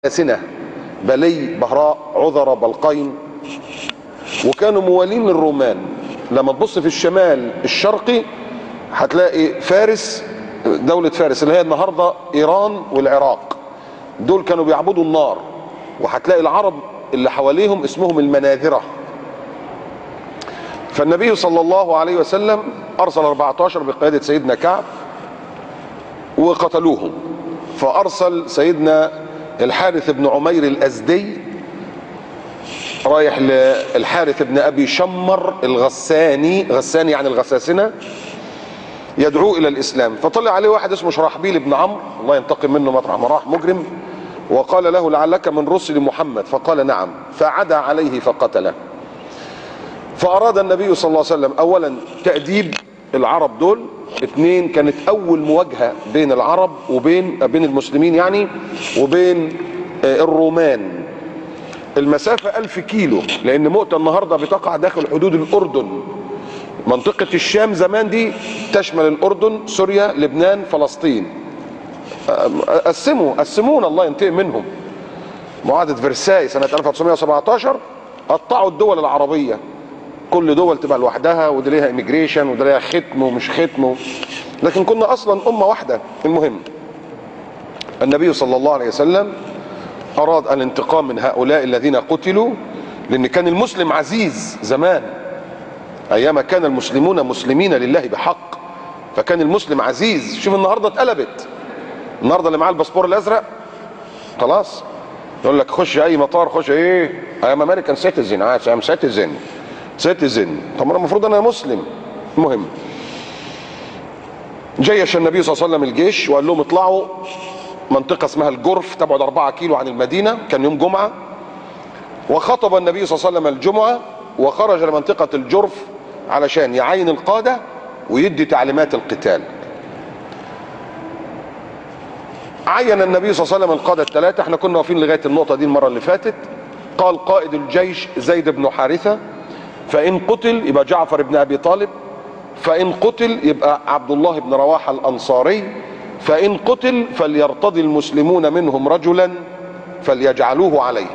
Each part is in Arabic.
سنة، بلي، بهراء، عذرة، بلقين، وكانوا موالين للرومان. لما تبص في الشمال الشرقي هتلاقي فارس، دولة فارس اللي هي النهاردة إيران والعراق، دول كانوا بيعبدوا النار. وهتلاقي العرب اللي حواليهم اسمهم المناذرة. فالنبي صلى الله عليه وسلم أرسل 14 بقيادة سيدنا كعب وقتلوهم. فأرسل سيدنا الحارث بن عمير الأزدي رايح للحارث بن أبي شمر الغساني، غساني يعني الغساسنة، يدعوه إلى الإسلام. فطلع عليه واحد اسمه شرحبيل بن عمرو، الله ينتقم منه مطرح ما راح، مجرم، وقال له لعلك من رسل محمد؟ فقال نعم، فعدا عليه فقتله. فأراد النبي صلى الله عليه وسلم أولا تأديب العرب دول، اثنين كانت أول مواجهة بين العرب وبين المسلمين يعني وبين الرومان. المسافة 1000 كيلو، لأن مؤتة النهاردة بتقع داخل حدود الأردن. منطقة الشام زمان دي تشمل الأردن، سوريا، لبنان، فلسطين. قسمونا الله ينتقم منهم. معاهدة فرساي سنة 1917 قطعوا الدول العربية، كل دول تبقى لوحدها، ودي ليها إيميجريشن وده ليها ختم ومش ختم، لكن كنا أصلا أمة واحدة. المهم النبي صلى الله عليه وسلم أراد الانتقام من هؤلاء الذين قتلوا، لأن كان المسلم عزيز زمان، أيام كان المسلمون مسلمين لله بحق، فكان المسلم عزيز. شوف النهاردة اتقلبت. النهاردة اللي معاه الباسبور الأزرق خلاص يقول لك خش أي مطار، خش إيه أيام أمريكان سيتيزن، أيام سيتيزن. طب أنا المفروض أنا مسلم. المهم جيش النبي صلى الله عليه وسلم الجيش وقال لهم اطلعوا منطقة اسمها الجرف، تبعد 4 كيلو عن المدينة، كان يوم جمعة. وخطب النبي صلى الله عليه وسلم الجمعة وخرج لمنطقة الجرف علشان يعين القادة ويدي تعليمات القتال. عين النبي صلى الله عليه وسلم القادة الثلاثة، احنا كنا واقفين لغاية النقطة دي المرة اللي فاتت. قال قائد الجيش زيد بن حارثة، فإن قتل يبقى جعفر بن أبي طالب، فإن قتل يبقى عبد الله بن رواحة الأنصاري، فإن قتل فليرتضي المسلمون منهم رجلا فليجعلوه عليه.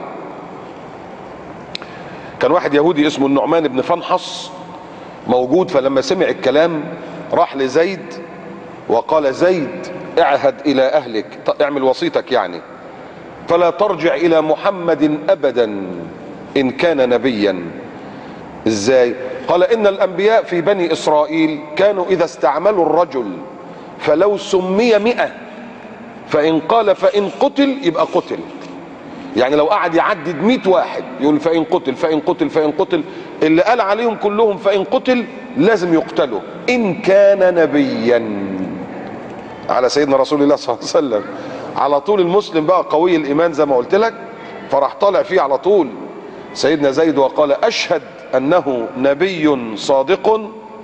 كان واحد يهودي اسمه النعمان بن فنحص موجود، فلما سمع الكلام راح لزيد وقال زيد اعهد إلى أهلك، اعمل وصيتك يعني، فلا ترجع إلى محمد أبدا إن كان نبيا. ازاي؟ قال إن الأنبياء في بني إسرائيل كانوا إذا استعملوا الرجل فلو سمي 100 فإن قال فإن قتل يبقى قتل. يعني لو قعد يعدد 100 واحد يقول فإن قتل فإن قتل فإن قتل، اللي قال عليهم كلهم فإن قتل لازم يقتلوا إن كان نبيا. على سيدنا رسول الله صلى الله عليه وسلم. على طول المسلم بقى قوي الإيمان زي ما قلت لك، فراح طالع فيه على طول سيدنا زيد وقال أشهد أنه نبي صادق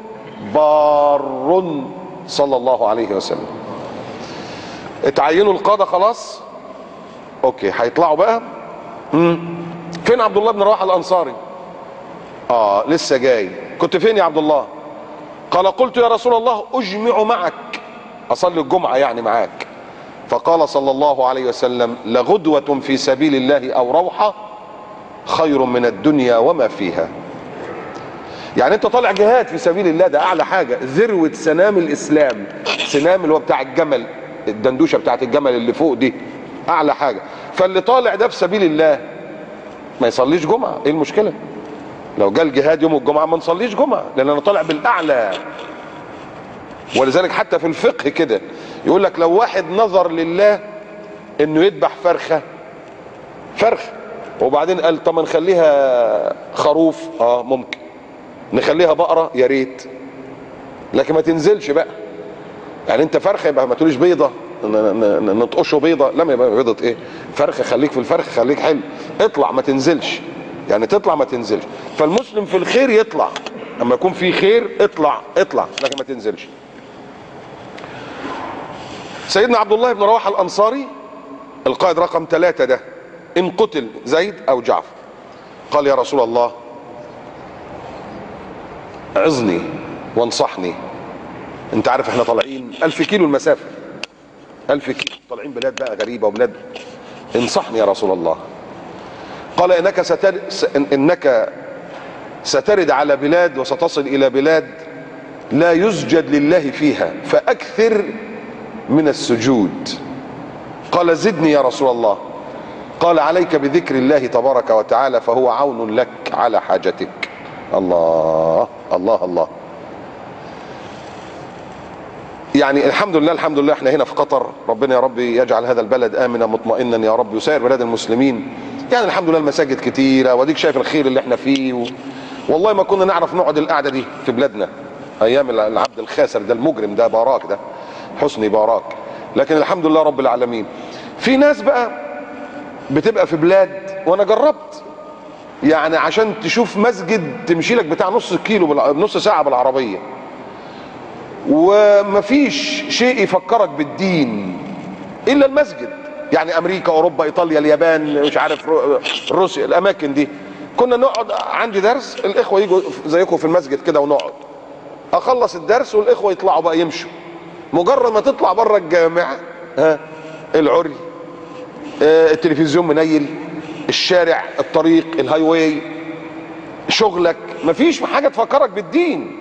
بار صلى الله عليه وسلم. اتعينوا القادة خلاص، اوكي هيطلعوا بقى. فين عبد الله بن رواحة الأنصاري؟ لسه جاي. كنت فين يا عبد الله؟ قال قلت يا رسول الله أجمع معك، أصلي الجمعة يعني معاك. فقال صلى الله عليه وسلم لغدوة في سبيل الله أو روحة خير من الدنيا وما فيها. يعني انت طالع جهاد في سبيل الله، ده اعلى حاجة، ذروة سنام الاسلام. سنام اللي هو بتاع الجمل، الدندوشة بتاعت الجمل اللي فوق دي اعلى حاجة. فاللي طالع ده في سبيل الله ما يصليش جمعة، ايه المشكلة؟ لو جاء الجهاد يوم الجمعة ما نصليش جمعة، لان انا طالع بالاعلى. ولذلك حتى في الفقه كده يقول لك لو واحد نظر لله انه يذبح فرخة وبعدين قال طب نخليها خروف، ممكن نخليها بقرة، يا ريت، لكن ما تنزلش بقى. يعني انت فرخة يبقى ما تقوليش بيضة نطقشه بيضة، لا ما يبقى بيضة ايه، فرخة، خليك في الفرخة، خليك حلو، اطلع ما تنزلش، يعني تطلع ما تنزلش. فالمسلم في الخير يطلع، اما يكون في خير اطلع لكن ما تنزلش. سيدنا عبد الله بن رواحة الأنصاري القائد رقم 3 ده، إن قتل زيد أو جعفر قال يا رسول الله عظني وانصحني. انت عارف احنا طالعين 1000 كيلو المسافة، 1000 كيلو طالعين بلاد بقى غريبة وبلاد انصحني يا رسول الله. قال انك سترد على بلاد وستصل الى بلاد لا يسجد لله فيها فاكثر من السجود. قال زدني يا رسول الله. قال عليك بذكر الله تبارك وتعالى فهو عون لك على حاجتك. الله الله الله. يعني الحمد لله الحمد لله احنا هنا في قطر، ربنا يا رب يجعل هذا البلد امنا مطمئنا يا رب، وسائر بلاد المسلمين. يعني الحمد لله المساجد كتيره، واديك شايف الخير اللي احنا فيه والله ما كنا نعرف نقعد القعده دي في بلادنا ايام العبد الخاسر ده المجرم ده باراك ده حسني باراك. لكن الحمد لله رب العالمين. في ناس بقى بتبقى في بلاد، وانا جربت يعني عشان تشوف مسجد تمشي لك بتاع نص كيلو نص ساعه بالعربيه، ومفيش شيء يفكرك بالدين الا المسجد. يعني امريكا اوروبا ايطاليا اليابان مش عارف روسيا الاماكن دي، كنا نقعد عندي درس الاخوه يجوا زيكم في المسجد كده ونقعد، اخلص الدرس والاخوه يطلعوا بقى يمشوا. مجرد ما تطلع بره الجامعه العري التلفزيون منيل، الشارع الطريق الهاي واي شغلك، مفيش حاجه تفكرك بالدين.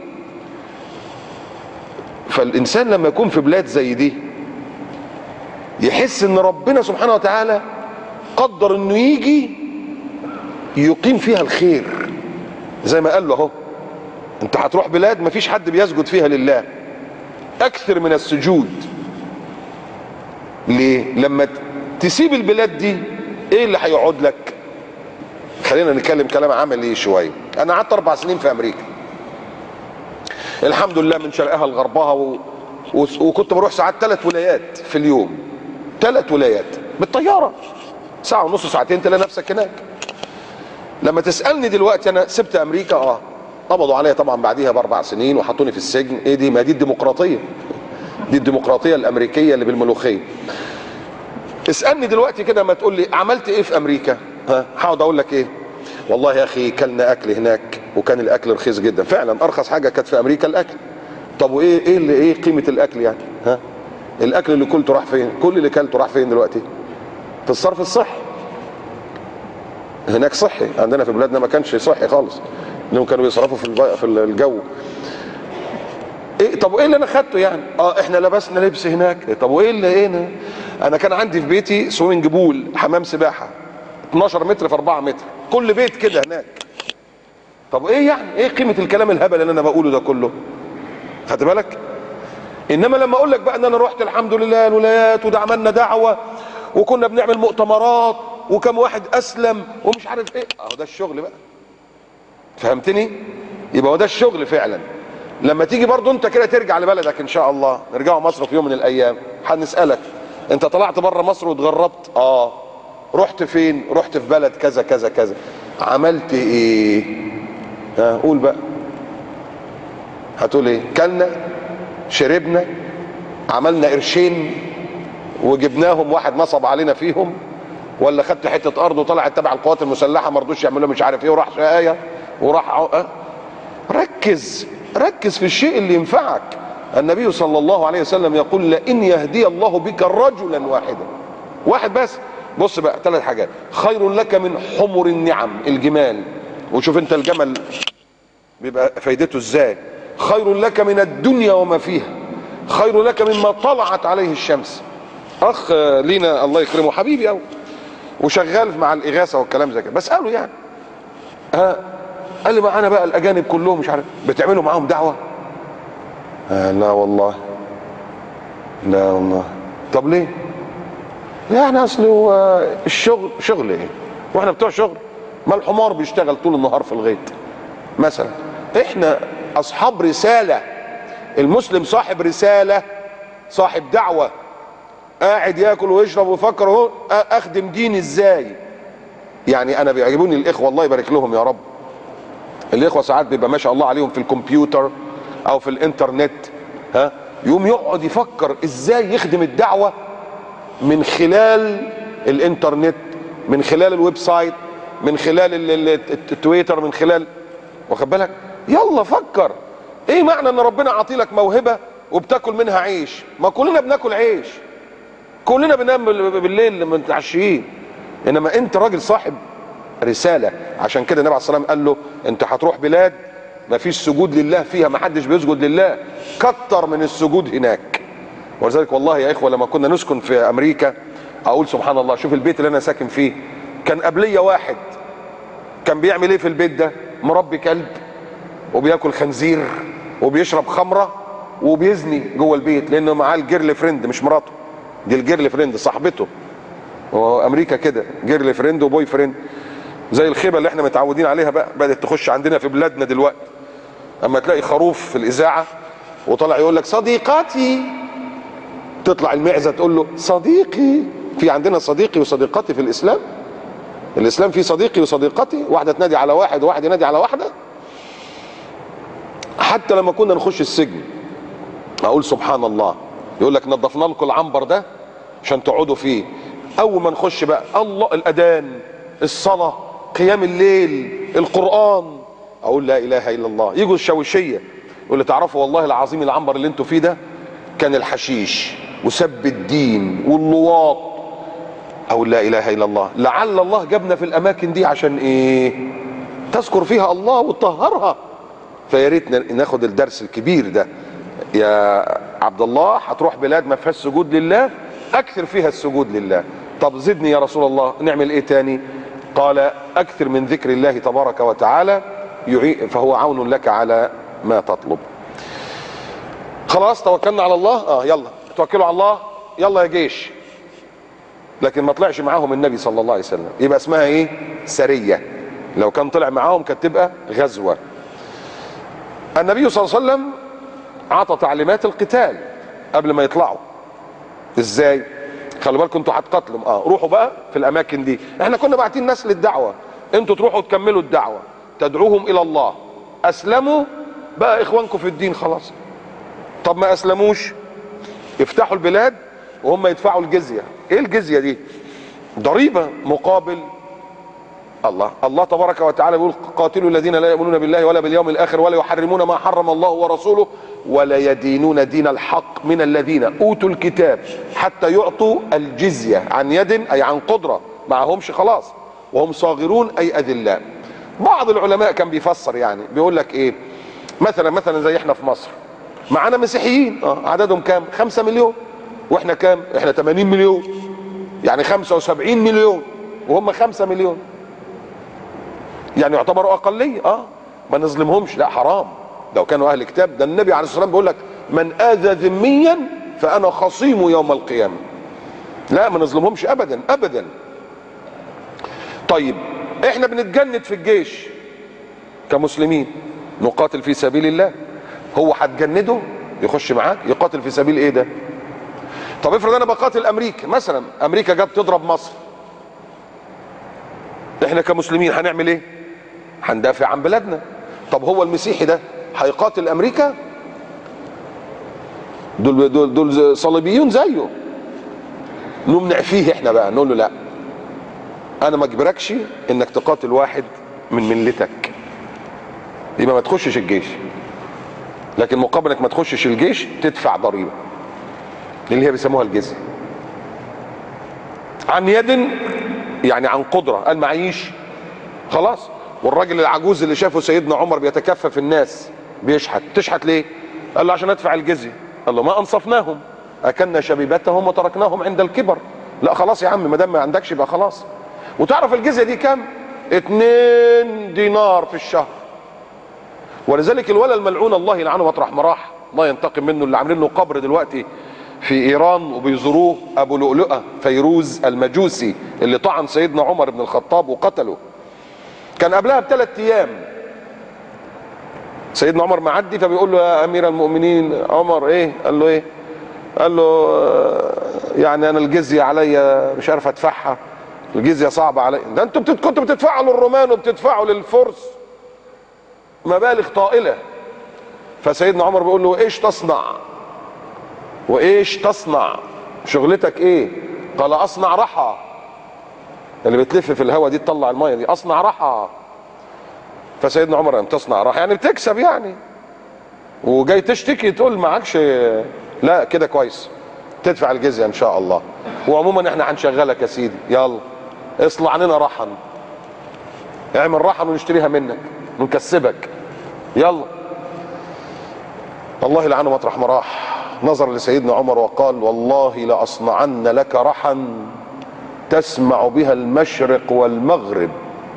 فالانسان لما يكون في بلاد زي دي يحس ان ربنا سبحانه وتعالى قدر انه يجي يقيم فيها الخير، زي ما قال له اهو انت هتروح بلاد مفيش حد بيسجد فيها لله، اكثر من السجود. ليه؟ لما تسيب البلاد دي ايه اللي هيقعد لك؟ خلينا نتكلم كلام عملي شويه. انا قعدت 4 سنين في امريكا الحمد لله، من شرقها لغربها، وكنت بروح ساعات 3 ولايات في اليوم، 3 ولايات بالطياره، ساعه ونص ساعتين تلاقي نفسك هناك. لما تسالني دلوقتي انا سبت امريكا قبضوا عليا طبعا بعديها ب4 سنين وحطوني في السجن. ايه دي؟ ما دي الديمقراطيه، دي الديمقراطيه الامريكيه اللي بالملوخيه. اسالني دلوقتي كده ما تقول لي عملت ايه في امريكا، هقعد اقول لك ايه؟ والله يا اخي كلنا اكل هناك وكان الاكل رخيص جدا. فعلا ارخص حاجه كانت في امريكا الاكل. طب وايه ايه قيمه الاكل يعني؟ الاكل اللي كلته راح فين؟ كل اللي كلته راح فين دلوقتي؟ في الصرف الصحي. هناك صحي، عندنا في بلادنا ما كانش صحي خالص، انهم كانوا بيصرفوا في الجو. ايه طب وايه اللي انا خدته يعني؟ احنا لبسنا لبس هناك. طب وايه اللي ايه؟ انا كان عندي في بيتي سوينج بول، حمام سباحه 12 متر في 4 متر، كل بيت كده هناك. طب ايه يعني؟ ايه قيمه الكلام الهبل اللي انا بقوله ده كله؟ خدت بالك؟ انما لما اقول لك بقى ان انا رحت الحمد لله الولايات وده عملنا دعوه وكنا بنعمل مؤتمرات وكم واحد اسلم ومش عارف ايه، اهو ده الشغل بقى. فهمتني؟ يبقى هو ده الشغل فعلا. لما تيجي برضو انت كده ترجع لبلدك ان شاء الله، نرجعوا مصر في يوم من الايام، هنسالك انت طلعت بره مصر واتغربت؟ رحت فين؟ رحت في بلد كذا كذا كذا. عملت ايه؟ قول بقى. هتقول ايه؟ كلنا شربنا عملنا قرشين وجبناهم واحد نصب علينا فيهم، ولا خدت حته ارض وطلعت تبع القوات المسلحه ما رضوش يعملوا مش عارف ايه وراح شقايه وراح ركز في الشيء اللي ينفعك. النبي صلى الله عليه وسلم يقول لئن يهدي الله بك رجلا واحدا، واحد بس. بص بقى 3 حاجات: خير لك من حمر النعم، الجمال، وشوف انت الجمل بيبقى فايدته ازاي. خير لك من الدنيا وما فيها، خير لك مما طلعت عليه الشمس. اخ لينا الله يكرمه حبيبي قوي وشغال مع الاغاثه والكلام زي كده، بساله يعني قال لي معانا بقى الاجانب كلهم مش عارف بتعملوا معاهم دعوه؟ لا والله، لا والله. طب ليه؟ يعني اصل الشغل شغل ايه؟ واحنا بتوع شغل؟ ما الحمار بيشتغل طول النهار في الغيط مثلا. احنا اصحاب رساله، المسلم صاحب رساله، صاحب دعوه، قاعد ياكل ويشرب ويفكر اهو اخدم ديني ازاي. يعني انا بيعجبوني الاخوه الله يبارك لهم يا رب، الاخوه ساعات بيبقى ما شاء الله عليهم في الكمبيوتر او في الانترنت، يقوم يقعد يفكر ازاي يخدم الدعوه من خلال الانترنت، من خلال الويب سايت، من خلال التويتر، من خلال، واخد بالك؟ يلا فكر. ايه معنى ان ربنا عاطي لك موهبه وبتاكل منها عيش؟ ما كلنا بناكل عيش، كلنا بننام بالليل متعشيين، انما انت راجل صاحب رساله. عشان كده النبي عليه الصلاه والسلام قال له انت هتروح بلاد ما فيش سجود لله فيها، ما حدش بيسجد لله، كتر من السجود هناك. ولذلك والله يا اخوه لما كنا نسكن في امريكا اقول سبحان الله، شوف البيت اللي انا ساكن فيه كان قبليه واحد كان بيعمل ايه في البيت ده؟ مربي كلب وبياكل خنزير وبيشرب خمره وبيزني جوه البيت، لانه معاه الجيرل فريند مش مراته، دي الجيرل فريند صاحبته. وامريكا كده جيرل فريند وبوي فريند، زي الخيبه اللي احنا متعودين عليها بقى بدات تخش عندنا في بلادنا دلوقتي. اما تلاقي خروف في الاذاعه وطلع يقول لك صديقاتي، تطلع المعزه تقول له صديقي. في عندنا صديقي وصديقتي في الاسلام؟ الاسلام فيه صديقي وصديقتي، واحده تنادي على واحد وواحد ينادي على واحده. حتى لما كنا نخش السجن اقول سبحان الله، يقول لك نظفنا لكم العنبر ده عشان تقعدوا فيه. اول ما نخش بقى الله، الاذان، الصلاه، قيام الليل، القران، اقول لا اله الا الله. يجوا الشاويشيه يقول لي تعرفوا والله العظيم العنبر اللي انتوا فيه ده كان الحشيش وسب الدين واللواط. اقول لا اله الا الله. لعل الله جابنا في الاماكن دي عشان ايه؟ تذكر فيها الله وتطهرها. فيا ريت ناخد الدرس الكبير ده. يا عبد الله هتروح بلاد ما فيهاش سجود لله، اكثر فيها السجود لله. طب زدني يا رسول الله، نعمل ايه تاني؟ قال اكثر من ذكر الله تبارك وتعالى فهو عون لك على ما تطلب. خلاص توكلنا على الله، يلا توكلوا على الله، يلا يا جيش. لكن ما طلعش معاهم النبي صلى الله عليه وسلم، يبقى اسمها ايه؟ سرية. لو كان طلع معاهم كانت تبقى غزوة. النبي صلى الله عليه وسلم اعطى تعليمات القتال قبل ما يطلعوا. ازاي؟ خلوا بالكم انتوا هتقاتلوا، روحوا بقى في الاماكن دي. احنا كنا باعتين ناس للدعوه، انتوا تروحوا تكملوا الدعوه، تدعوهم الى الله. اسلموا بقى اخوانكم في الدين خلاص. طب ما اسلموش، يفتحوا البلاد وهم يدفعوا الجزيه. ايه الجزيه دي؟ ضريبه مقابل الله تبارك وتعالى بيقول قاتلوا الذين لا يؤمنون بالله ولا باليوم الاخر ولا يحرمون ما حرم الله ورسوله ولا يدينون دين الحق من الذين اوتوا الكتاب حتى يعطوا الجزيه عن يد، اي عن قدره، معهمش خلاص، وهم صاغرون اي اذلاء. بعض العلماء كان بيفسر، يعني بيقول لك ايه؟ مثلا زي احنا في مصر معانا مسيحيين، عددهم كام؟ 5 مليون، واحنا كام؟ احنا 80 مليون، يعني 75 مليون وهم 5 مليون، يعني يعتبروا اقليه. ما نظلمهمش، لا حرام، لو كانوا اهل كتاب. ده النبي عليه الصلاه والسلام بيقول لك من اذى ذميا فانا خصيمه يوم القيامه. لا ما نظلمهمش ابدا ابدا. طيب احنا بنتجند في الجيش كمسلمين، نقاتل في سبيل الله. هو هتجنده يخش معاك يقاتل في سبيل ايه ده؟ طب افرض انا بقاتل امريكا مثلا، امريكا جت تضرب مصر، احنا كمسلمين هنعمل ايه؟ هندافع عن بلادنا. طب هو المسيحي ده هيقاتل امريكا؟ دول صليبيون زيه. نمنع فيه احنا بقى، نقول له لا، انا ما اجبركش انك تقاتل واحد من ملتك، يبقى ما تخشش الجيش. لكن مقابل انك ما تخشش الجيش تدفع ضريبه اللي هي بيسموها الجزيه. عن يد يعني عن قدره، قال معيش خلاص. والراجل العجوز اللي شافه سيدنا عمر بيتكفف الناس بيشحت، تشحت ليه؟ قال له عشان ادفع الجزيه. قال له ما انصفناهم، اكلنا شبيبتهم وتركناهم عند الكبر. لا خلاص يا عم، ما دام ما عندكش يبقى خلاص. وتعرف الجزيه دي كام؟ 2 دينار في الشهر. ولذلك الولد الملعون الله يلعنه مطرح ما راح، الله ينتقم منه، اللي عاملين له قبر دلوقتي في ايران وبيزوروه، ابو لؤلؤه فيروز المجوسي اللي طعن سيدنا عمر بن الخطاب وقتله. كان قبلها ب3 ايام سيدنا عمر معدي، فبيقول له يا امير المؤمنين عمر ايه؟ قال له ايه؟ قال له يعني انا الجزيه عليا مش عارف ادفعها، الجزيه صعبه عليا. ده انتوا كنتوا بتدفعوا للرومان وبتدفعوا للفرس مبالغ طائله. فسيدنا عمر بيقول له ايش تصنع؟ وايش تصنع؟ شغلتك ايه؟ قال اصنع رحى، اللي بتلف في الهواء دي تطلع الميه دي، اصنع رحى. فسيدنا عمر قام تصنع رحى يعني بتكسب يعني، وجاي تشتكي تقول معكش؟ لا كده كويس، تدفع الجزيه ان شاء الله. وعموما احنا هنشغلك يا سيدي، يلا اصلع لنا رحن، اعمل رحن ونشتريها منك ونكسبك، يلا. الله يلعنه مطرح ما راح، نظر لسيدنا عمر وقال: والله لاصنعن لك رحن تسمع بها المشرق والمغرب،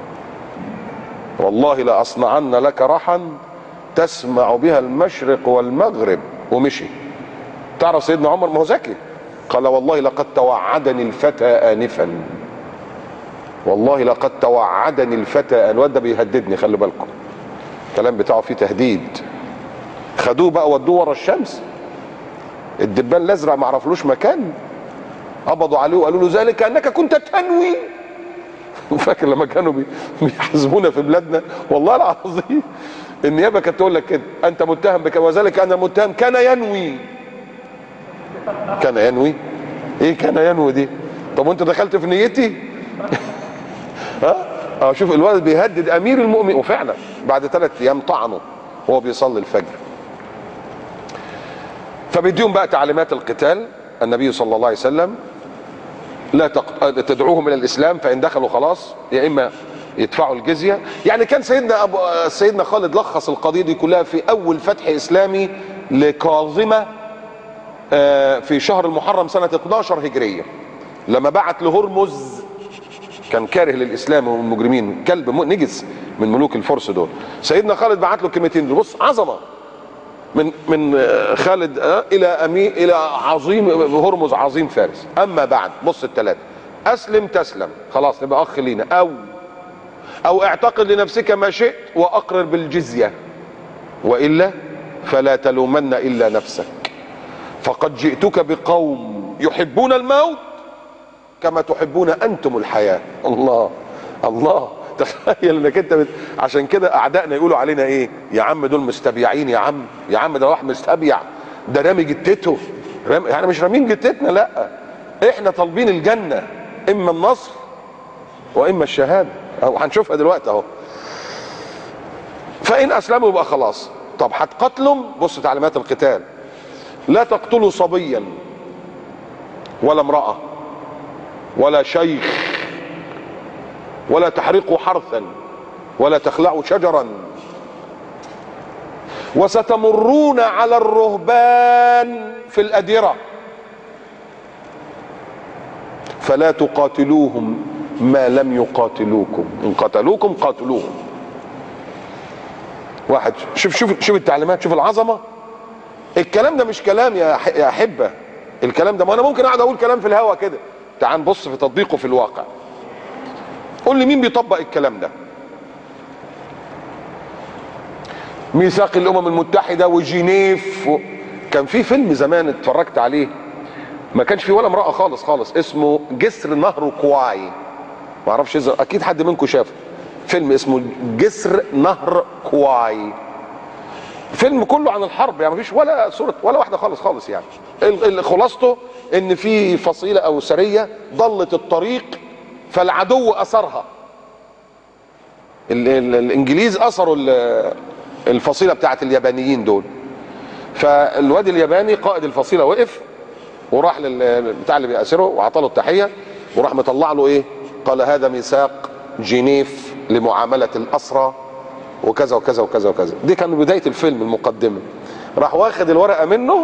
والله لاصنعن لك رحن تسمع بها المشرق والمغرب. ومشي. تعرف سيدنا عمر ما هو ذكي، قال: والله لقد توعدني الفتى آنفا، والله لقد توعدني الفتى. الواد ده بيهددني، خلي بالكم الكلام بتاعه فيه تهديد. خدوه بقى ودوه ورا الشمس، الدبان الازرق ما عرفلوش مكان، قبضوا عليه وقالوا له: ذلك انك كنت تنوي. فاكر لما كانوا بيحاسبونا في بلادنا، والله العظيم النيابه كانت تقول لك كده: انت متهم بك، وذلك انا متهم كان ينوي. كان ينوي ايه؟ كان ينوي دي؟ طب وانت دخلت في نيتي؟ ها؟ شوف الولد بيهدد امير المؤمنين، وفعلا بعد 3 ايام طعنه وهو بيصلي الفجر. فبيديهم بقى تعليمات القتال النبي صلى الله عليه وسلم: لا تدعوهم الى الاسلام، فان دخلوا خلاص يا اما يدفعوا الجزيه. يعني كان سيدنا خالد لخص القضيه دي كلها في اول فتح اسلامي لكاظمه في شهر المحرم سنه 12 هجريه، لما بعت لهرمز، كان كاره للاسلام والمجرمين، كلب نجس من ملوك الفرس دول. سيدنا خالد بعت له كلمتين دول، بص عظمه من خالد الى عظيم هرمز، عظيم فارس. اما بعد، بص الثلاثه: اسلم تسلم، خلاص نبقى اخ لينا، او اعتقد لنفسك ما شئت واقرر بالجزيه، والا فلا تلومن الا نفسك، فقد جئتك بقوم يحبون الموت كما تحبون انتم الحياه. الله الله، تخيل انك انت عشان كده اعدائنا يقولوا علينا ايه؟ يا عم دول مستبيعين، يا عم ده واحد مستبيع، ده رامي جتته. يعني مش رامين جتتنا، لا، احنا طالبين الجنه، اما النصر واما الشهاده، او هنشوفها دلوقتي اهو. فان اسلموا يبقى خلاص. طب هتقتلهم؟ بص تعليمات القتال: لا تقتلوا صبيا ولا امراه ولا شيخ، ولا تحرقوا حرثا، ولا تخلعوا شجرا، وستمرون على الرهبان في الأديرة فلا تقاتلوهم ما لم يقاتلوكم، إن قتلوكم قاتلوهم. واحد شوف التعليمات، شوف العظمة. الكلام ده مش كلام يا أحبة، الكلام ده، ما أنا ممكن أقعد أقول كلام في الهوا كده. تعال نبص في تطبيقه في الواقع. قول لي مين بيطبق الكلام ده؟ ميثاق الامم المتحده وجنيف كان في فيلم زمان اتفرجت عليه، ما كانش فيه ولا امراه خالص خالص، اسمه جسر نهر كواي. ما اعرفش اكيد حد منكم شافه، فيلم اسمه جسر نهر كواي. فيلم كله عن الحرب، يعني ما فيش ولا صوره ولا واحده خالص خالص. يعني خلاصته ان في فصيله او سريه ضلت الطريق فالعدو اثرها، الانجليز اثروا الفصيله بتاعت اليابانيين دول. فالواد الياباني قائد الفصيله وقف وراح بتاع اللي بيأسره وعطى له التحيه، وراح مطلع له ايه؟ قال: هذا ميثاق جنيف لمعامله الاسرى وكذا وكذا وكذا وكذا. دي كان بدايه الفيلم، المقدمه. راح واخد الورقه منه،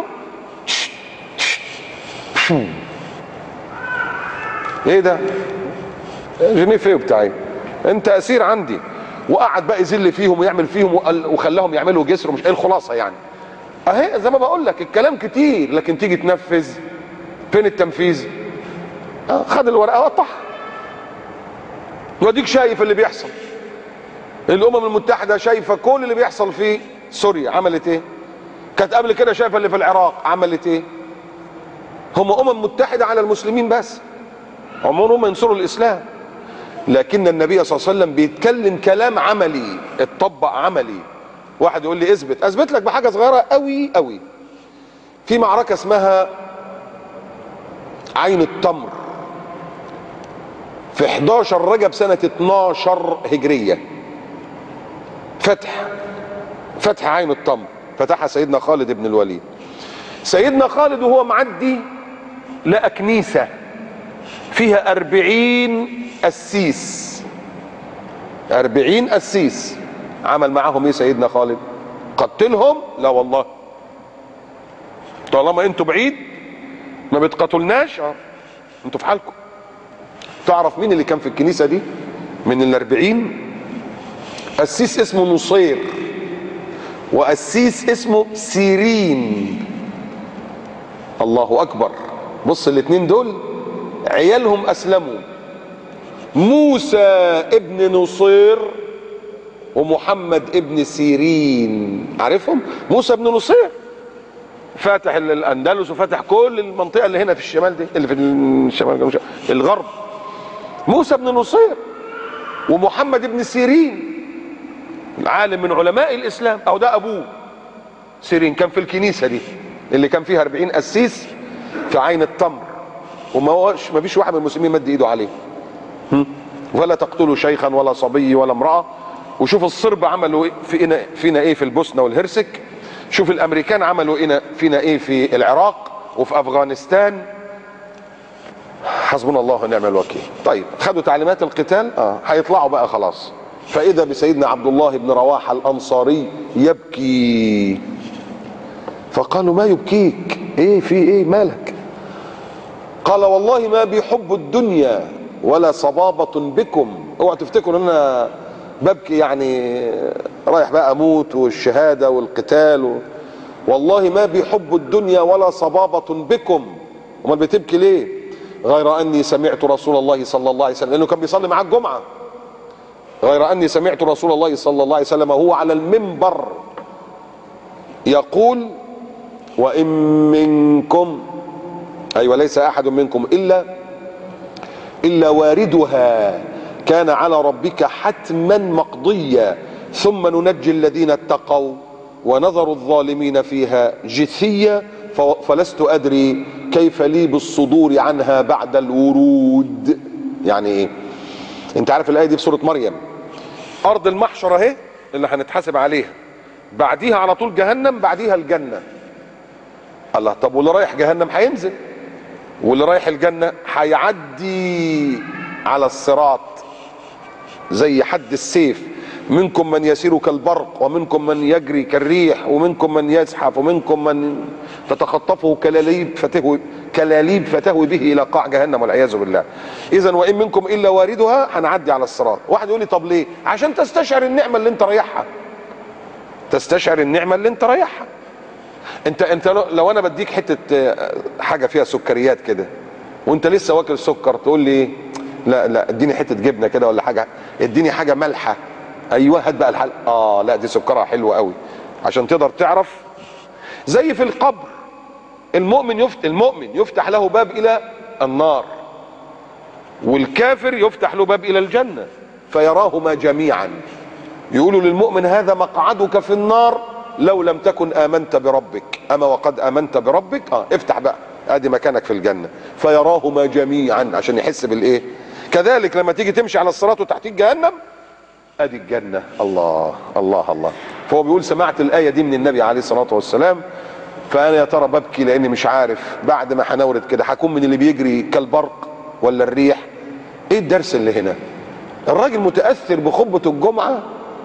ايه ده؟ جنيف ايه بتاعي؟ انت اسير عندي. وقعد بقى يذل فيهم ويعمل فيهم وخلاهم يعملوا جسر. ومش ايه الخلاصه يعني؟ اهي زي ما بقول لك، الكلام كتير لكن تيجي تنفذ، فين التنفيذ؟ خد الورقه وقطعها. واديك شايف اللي بيحصل. الامم المتحده شايفه كل اللي بيحصل في سوريا، عملت ايه؟ كانت قبل كده شايفه اللي في العراق، عملت ايه؟ هم متحده على المسلمين بس، عمرهم ما ينصروا الاسلام. لكن النبي صلى الله عليه وسلم بيتكلم كلام عملي، اتطبق عملي. واحد يقول لي اثبت لك بحاجه صغيره قوي قوي. في معركه اسمها عين التمر في 11 رجب سنه 12 هجريه، فتح عين التمر، فتحها سيدنا خالد بن الوليد. سيدنا خالد وهو معدي لقى كنيسة فيها 40 قسيس. 40 قسيس. عمل معاهم ايه سيدنا خالد؟ قتلهم؟ لا والله، طالما انتوا بعيد ما بتقاتلناش، انتوا في حالكم. تعرف مين اللي كان في الكنيسة دي من ال40؟ قسيس اسمه نصير، وقسيس اسمه سيرين. الله اكبر. بص الاتنين دول عيالهم اسلموا، موسى ابن نصير ومحمد ابن سيرين. عارفهم؟ موسى ابن نصير فاتح الاندلس وفاتح كل المنطقه اللي هنا في الشمال دي، اللي في الشمال الغرب. موسى ابن نصير ومحمد ابن سيرين عالم من علماء الاسلام، او ده ابوه سيرين. كان في الكنيسه دي اللي كان فيها 40 قسيس في عين التمر، وما فيش واحد من المسلمين مد ايده عليه. ولا تقتلوا شيخا ولا صبي ولا امراه. وشوف الصرب عملوا فينا ايه في البوسنه والهرسك. شوف الامريكان عملوا فينا ايه في العراق وفي افغانستان. حسبنا الله ونعم الوكيل. طيب خدوا تعليمات القتال، هيطلعوا بقى خلاص. فاذا بسيدنا عبد الله بن رواحه الانصاري يبكي. فقالوا ما يبكيك؟ ايه في ايه مالك؟ قال والله ما بي حب الدنيا ولا صبابة بكم. اوعوا تفتكروا ان انا ببكي يعني رايح بقى اموت والشهادة والقتال والله ما بي حب الدنيا ولا صبابة بكم. امال بتبكي ليه؟ غير اني سمعت رسول الله صلى الله عليه وسلم، لانه كان بيصلي معاه الجمعة. غير اني سمعت رسول الله صلى الله عليه وسلم وهو على المنبر يقول وان منكم، ايوه ليس احد منكم الا واردها كان على ربك حتما مقضيا ثم ننجي الذين اتقوا ونذر الظالمين فيها جثيا فلست ادري كيف لي بالصدور عنها بعد الورود. يعني ايه؟ انت عارف الايه دي في سوره مريم، ارض المحشر اهي اللي هنتحاسب عليها، بعديها على طول جهنم، بعديها الجنه. الله، طب واللي رايح جهنم هينزل، واللي رايح الجنه هيعدي على الصراط زي حد السيف. منكم من يسير كالبرق ومنكم من يجري كالريح ومنكم من يزحف ومنكم من تتخطفه كلاليب فتهوي به الى قاع جهنم والعياذ بالله. اذا وان منكم الا واردها، هنعدي على الصراط. واحد يقول لي طب ليه؟ عشان تستشعر النعمه اللي انت رايحها. تستشعر النعمه اللي انت رايحها. انت لو انا بديك حته حاجه فيها سكريات كده وانت لسه واكل سكر، تقول لي ايه؟ لا اديني حته جبنه كده ولا حاجه، اديني حاجه مالحه. ايوه هات بقى الحل. لا دي سكرها حلوه قوي، عشان تقدر تعرف. زي في القبر، المؤمن يفتح له باب الى النار، والكافر يفتح له باب الى الجنه فيراهما جميعا. يقولوا للمؤمن هذا مقعدك في النار لو لم تكن امنت بربك، اما وقد امنت بربك افتح بقى ادي مكانك في الجنه. فيراهما جميعا عشان يحس بالايه. كذلك لما تيجي تمشي على الصراط وتحتيك جهنم، ادي الجنه. الله الله الله. فهو بيقول سمعت الايه دي من النبي عليه الصلاه والسلام، فانا يا ترى ببكي لاني مش عارف بعد ما هنورد كده هكون من اللي بيجري كالبرق ولا الريح. ايه الدرس اللي هنا؟ الراجل متاثر بخطبه الجمعه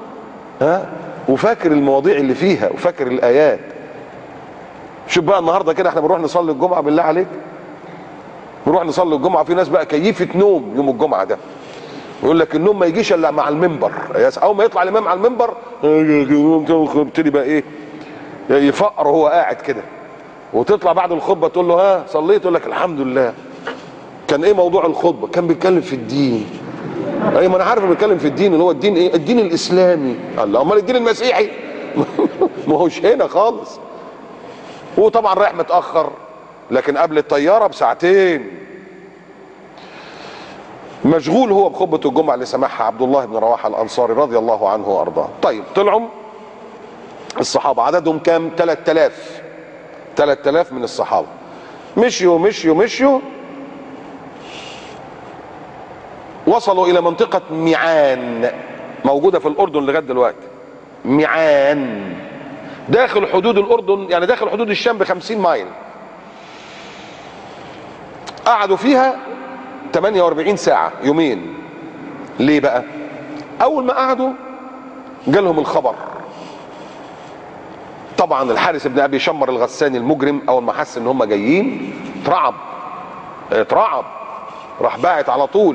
وفاكر المواضيع اللي فيها وفاكر الايات. شوف بقى النهارده كده احنا بنروح نصلي الجمعه، بالله عليك نروح نصلي الجمعه، في ناس بقى كيفه نوم يوم الجمعه ده، يقول لك النوم ما يجيش الا مع المنبر. اول ما يطلع الامام على المنبر يبتدي بقى ايه، يفقر وهو قاعد كده. وتطلع بعد الخطبه تقول له ها صليت؟ يقول لك الحمد لله. كان ايه موضوع الخطبه؟ كان بيتكلم في الدين. اي ما انا عارف بيتكلم في الدين، اللي هو الدين ايه؟ الدين الاسلامي. الله، امال الدين المسيحي؟ ما هوش هنا خالص. وطبعا رايح متاخر، لكن قبل الطياره بساعتين مشغول هو بخطبه الجمعه اللي سمعها عبد الله بن رواحه الانصاري رضي الله عنه وارضاه. طيب طلعوا الصحابه عددهم كام؟ 3000 من الصحابه. مشيوا وصلوا الى منطقه ميعان موجوده في الاردن لغايه دلوقتي. ميعان داخل حدود الاردن، يعني داخل حدود الشام ب50 مايل. قعدوا فيها 48 ساعة، يومين. ليه بقى؟ اول ما قعدوا جالهم الخبر. طبعا الحارس بن ابي شمر الغساني المجرم اول ما حس ان هم جايين اترعب، راح باعت على طول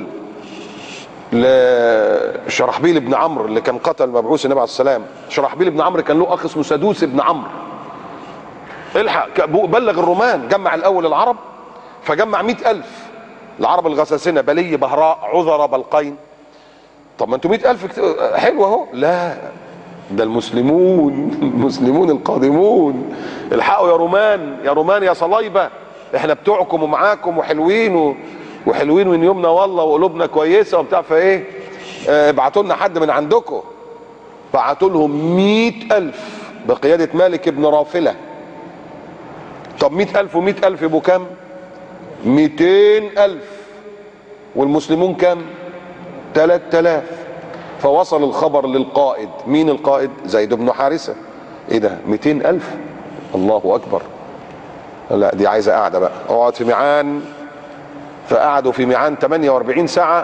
لشرحبيل بن عمرو اللي كان قتل مبعوث النبي عليه السلام. شرحبيل بن عمرو كان له اخ اسمه سدوس بن عمرو. الحق بلغ الرومان، جمع الاول العرب، فجمع 100,000 العرب الغساسنه، بلي، بهراء، عذرة، بلقين. طب ما انتوا 100,000 حلو اهو. لا، ده المسلمون القادمون. الحقوا يا رومان، يا رومان يا صلايبه، احنا بتوعكم ومعاكم وحلوين من يومنا والله، وقلوبنا كويسه وبتاع، فايه ابعتوا لنا حد من عندكم. بعتوا لهم 100,000 بقياده مالك بن رافله. طب 100,000 و100,000 يبقوا كام؟ 200,000. والمسلمون كام؟ 3000. فوصل الخبر للقائد. مين القائد؟ زيد بن حارثة. ايه ده 200,000؟ الله اكبر. لا دي عايزة قاعدة بقى، اقعد في ميعان. فقعدوا في ميعان 48 ساعة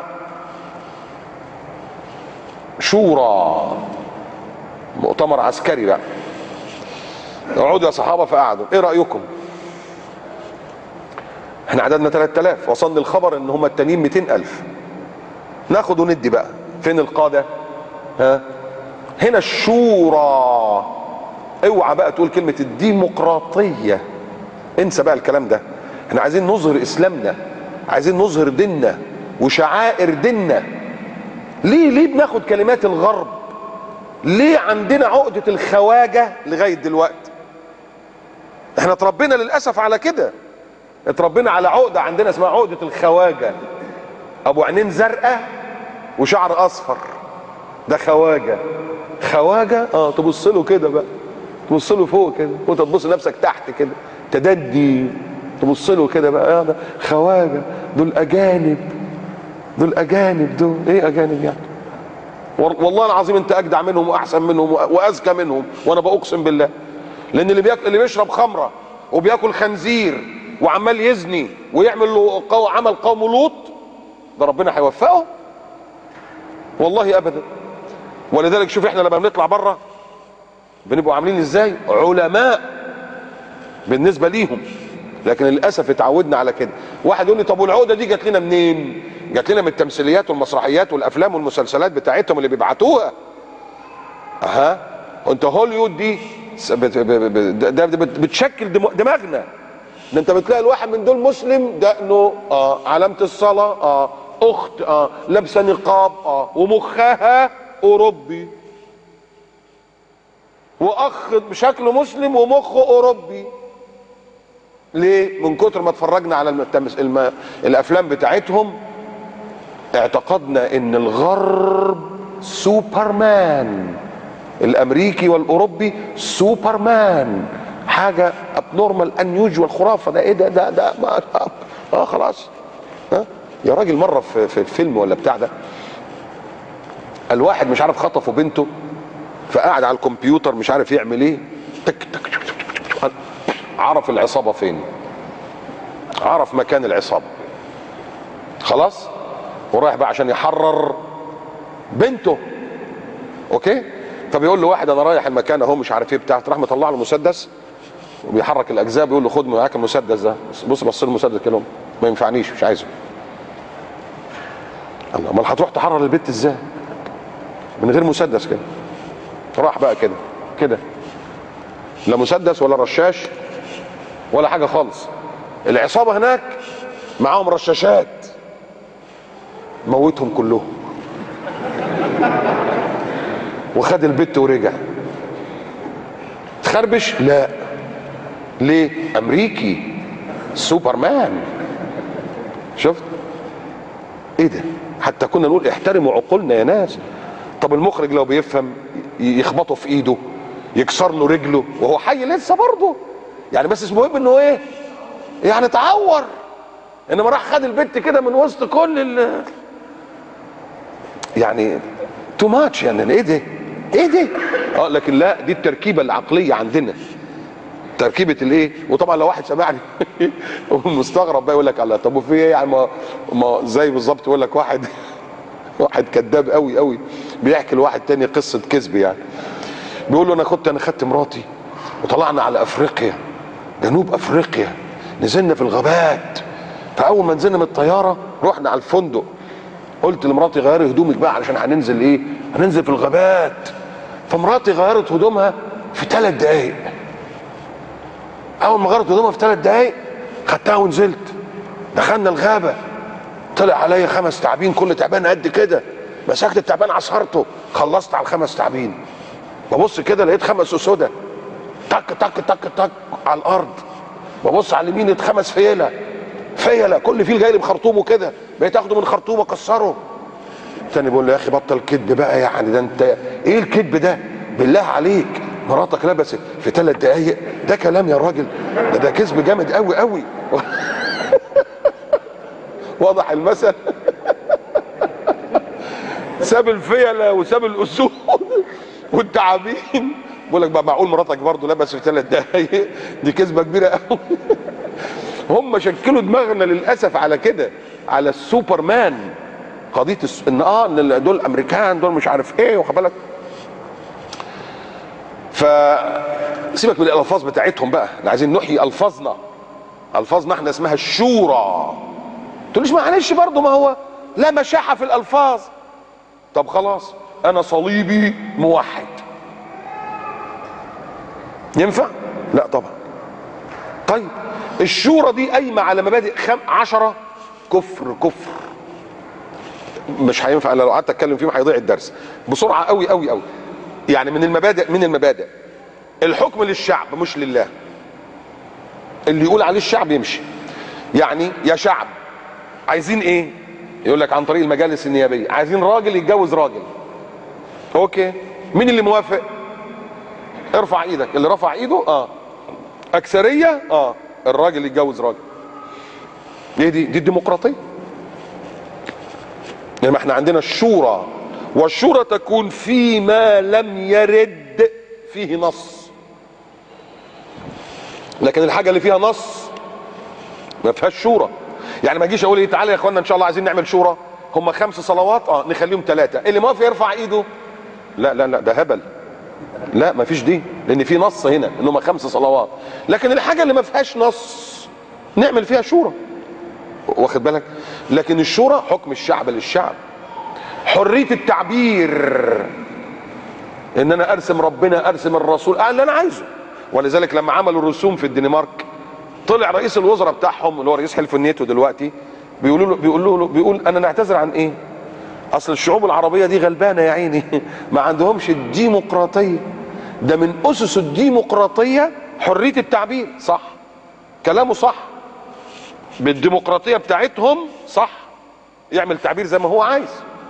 شورى، مؤتمر عسكري بقى. اقعدوا يا صحابة. فقعدوا، ايه رأيكم؟ احنا عددنا 3000، وصلنا الخبر ان هم التانيين 200,000. ناخد وندي بقى. فين القادة؟ هنا الشورى. اوعى بقى تقول كلمة الديمقراطية، انسى بقى الكلام ده. احنا عايزين نظهر اسلامنا، عايزين نظهر ديننا وشعائر ديننا. ليه بناخد كلمات الغرب؟ ليه عندنا عقدة الخواجة لغاية دلوقتي؟ احنا اتربينا للأسف على كده، اتربينا على عقدة عندنا اسمها عقدة الخواجة. ابو عينين زرقاء وشعر اصفر، ده خواجه. تبص له كده بقى، تبص له فوق كده، وانت تبص لنفسك تحت كده، تددي، تبص له كده بقى، ده خواجه. دول اجانب، دول ايه اجانب يعني؟ والله العظيم انت اجدع منهم واحسن منهم واذكى منهم، وانا باقسم بالله. لان اللي بيشرب خمره وبياكل خنزير وعمال يزني ويعمل له عمل قوم لوط، ده ربنا هيوفقه؟ والله ابدا. ولذلك شوف احنا لما بنطلع بره بنبقوا عاملين ازاي؟ علماء بالنسبه ليهم. لكن للاسف اتعودنا على كده. واحد يقول لي طب والعقده دي جات لنا منين؟ جات لنا من التمثيليات والمسرحيات والافلام والمسلسلات بتاعتهم اللي بيبعتوها. انت هوليوود دي بتشكل دماغنا. ده انت بتلاقي الواحد من دول مسلم، دقنه علامه الصلاه، اخت لابسه نقاب ومخها اوروبي، واخ بشكله مسلم ومخه اوروبي. ليه؟ من كتر ما اتفرجنا على الافلام بتاعتهم اعتقدنا ان الغرب سوبرمان، الامريكي والاوروبي سوبرمان، حاجه ابنورمال انيوجوال، خرافه. ده ايه ده خلاص. يا راجل مره في فيلم ولا بتاع ده، الواحد مش عارف خطفوا بنته، فقعد على الكمبيوتر مش عارف يعمل ايه، تك تك تك، عرف العصابه فين، عرف مكان العصابه خلاص، ورايح بقى عشان يحرر بنته. اوكي، فبيقول له واحد انا رايح المكان اهو مش عارف ايه بتاع، راح مطلع له مسدس وبيحرك الاجزاء، بيقول له خد معاك المسدس ده. بص له المسدس كده، ما ينفعنيش، مش عايزه. الله، امال هتروح تحرر البيت ازاي من غير مسدس كده؟ راح بقى كده، لا مسدس ولا رشاش ولا حاجه خالص. العصابه هناك معاهم رشاشات، موتهم كلهم وخد البت ورجع. تخربش؟ لا. ليه؟ امريكي سوبرمان. شفت ايه ده؟ حتى كنا نقول احترموا عقولنا يا ناس. طب المخرج لو بيفهم يخبطه في ايده، يكسر له رجله وهو حي لسه برضه يعني، بس المهم انه ايه يعني، اتعور. انما راح خد البت كده من وسط كل يعني تو ماتش يعني. ايه ده؟ لكن لا، دي التركيبه العقليه عندنا. تركيبه الايه. وطبعا لو واحد سمعني ومستغرب بقى يقول لك الله، طب وفي ايه يعني؟ ما زي بالظبط يقول لك واحد واحد كذاب قوي قوي بيحكي لواحد تاني قصه كذب يعني. بيقول له انا خدت مراتي وطلعنا على افريقيا، جنوب افريقيا، نزلنا في الغابات. فاول ما نزلنا من الطياره رحنا على الفندق، قلت لمراتي غيري هدومك بقى علشان هننزل ايه؟ هننزل في الغابات. فمراتي غيرت هدومها في 3 دقايق. اول ما غيرت هدومها في 3 دقايق خدتها ونزلت، دخلنا الغابه، طلع عليا 5 تعابين، كل تعبان قد كده. مسكت التعبان عصرته، خلصت على ال5 تعابين. ببص كده لقيت 5 اسودة تك تك تك تك على الارض. ببص على اليمين لقيت 5 فيله، كل فيل جاي لي بخرطومه كده، بقيت اخده من خرطومه اكسره. التاني بيقول له يا اخي بطل كذب بقى، يعني ده انت ايه الكذب ده؟ بالله عليك مراتك لبست في 3 دقايق؟ ده كلام يا راجل؟ ده كذب جامد قوي قوي. واضح المثل. ساب الفيله وساب الاسود والتعابين. بقول لك بقى معقول مراتك برضه لبس في 3 دقايق؟ دي كذبه كبيره قوي. هم شكلوا دماغنا للاسف على كده، على السوبرمان. قضيه ان دول امريكان، دول مش عارف ايه، واخد بالك. فسيبك من الالفاظ بتاعتهم بقى، احنا عايزين نحيي الفاظنا احنا اسمها الشورى. تقوليش معلش برضه ما هو لا مشاحه في الالفاظ. طب خلاص انا صليبي موحد، ينفع؟ لا طبعا. طيب الشورى دي قايمه على مبادئ 10 كفر. مش هينفع، انا لو قعدت اتكلم فيهم هيضيع الدرس. بسرعه قوي قوي قوي. يعني من المبادئ الحكم للشعب مش لله. اللي يقول عليه الشعب يمشي. يعني يا شعب عايزين ايه؟ يقول لك عن طريق المجالس النيابيه عايزين راجل يتجوز راجل. اوكي، مين اللي موافق؟ ارفع ايدك. اللي رفع ايده اكثريه الراجل يتجوز راجل. ايه دي الديمقراطيه. يعني احنا عندنا الشورى، والشورى تكون فيما لم يرد فيه نص. لكن الحاجه اللي فيها نص ما فيهاش شورى. يعني ما اجيش اقول ايه تعالى يا اخوانا ان شاء الله عايزين نعمل شورى، هم 5 صلوات نخليهم 3، اللي موافق يرفع ايده. لا لا لا، ده هبل. لا ما فيش دي، لان في نص هنا ان هم 5 صلوات. لكن الحاجه اللي ما فيهاش نص نعمل فيها شورى، واخد بالك. لكن الشورى حكم الشعب للشعب. حريه التعبير، ان انا ارسم ربنا ارسم الرسول اللي انا عايزه. ولذلك لما عملوا الرسوم في الدنمارك طلع رئيس الوزراء بتاعهم اللي هو رئيس حلف الناتو دلوقتي بيقول انا نعتذر عن ايه؟ اصل الشعوب العربيه دي غلبانه يا عيني، ما عندهمش الديمقراطيه. ده من اسس الديمقراطيه حريه التعبير. صح، كلامه صح. بالديمقراطيه بتاعتهم صح، يعمل تعبير زي ما هو عايز.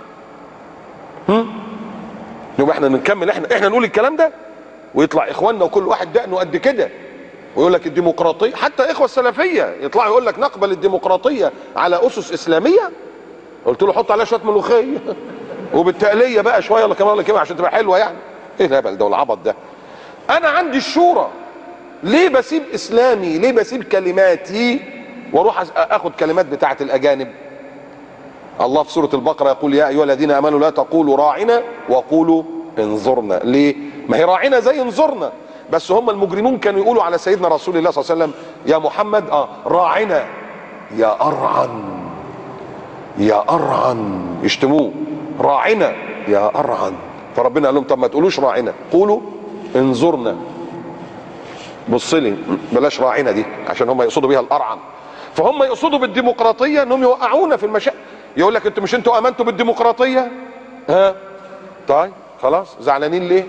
يبقى احنا نكمل، احنا نقول الكلام ده، ويطلع اخواننا وكل واحد دقنه قد كده ويقول لك الديمقراطيه. حتى اخوه السلفيه يطلعوا يقول لك نقبل الديمقراطيه على اسس اسلاميه. قلت له حط عليها شويه ملوخيه وبالتقليه بقى شويه ولا كمان عشان تبقى حلوه يعني. ايه الهبل ده والعبط ده؟ انا عندي الشورى. ليه بسيب اسلامي؟ ليه بسيب كلماتي واروح اخد كلمات بتاعه الاجانب؟ الله في سوره البقره يقول يا ايها الذين امنوا لا تقولوا راعنا وقولوا انظرنا. ليه؟ ما هي راعنا زي انظرنا، بس هم المجرمون كانوا يقولوا على سيدنا رسول الله صلى الله عليه وسلم يا محمد راعنا يا ارعن، يا ارعن، يشتموه راعنا يا ارعن. فربنا قال لهم طب ما تقولوش راعنا، قولوا انظرنا. بص لي، بلاش راعنا دي عشان هم يقصدوا بيها الارعن. فهم يقصدوا بالديمقراطيه انهم يوقعونا في المشاكل. يقول لك انتوا امنتوا بالديمقراطيه؟ طيب خلاص، زعلانين ليه؟